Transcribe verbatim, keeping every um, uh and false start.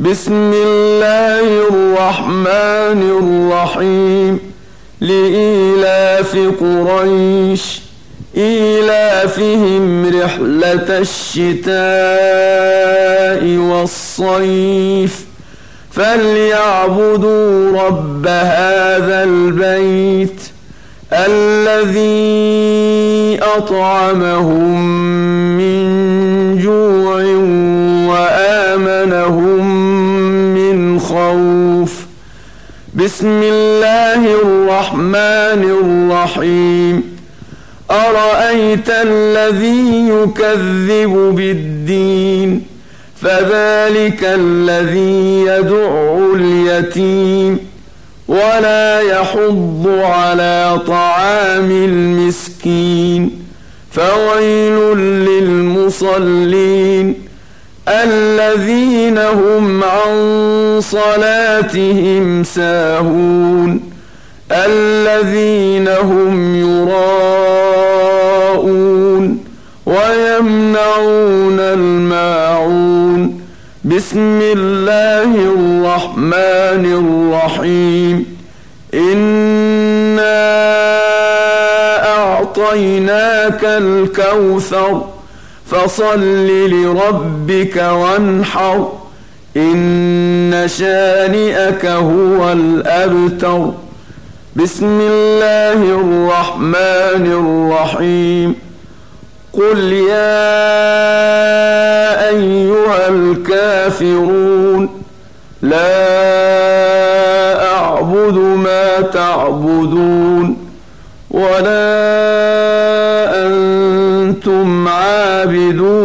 بسم الله الرحمن الرحيم لإيلاف قريش إيلافهم رحلة الشتاء والصيف فليعبدوا رب هذا البيت الذي أطعمهم من جوع وآمنهم من خوف. بسم الله الرحمن الرحيم أرأيت الذي يكذب بالدين فذلك الذي يدع اليتيم ولا يحض على طعام المسكين فويل للمصلين الذين هم عن صلاتهم ساهون الذين هم يراءون ويمنعون الماعون. بسم الله الرحمن الرحيم إنا أعطيناك الكوثر فصل لربك وانحر إن شانئك هو الأبتر. بسم الله الرحمن الرحيم قل يا أيها الكافرون لا أعبد ما تعبدون ولا أنتم عابدون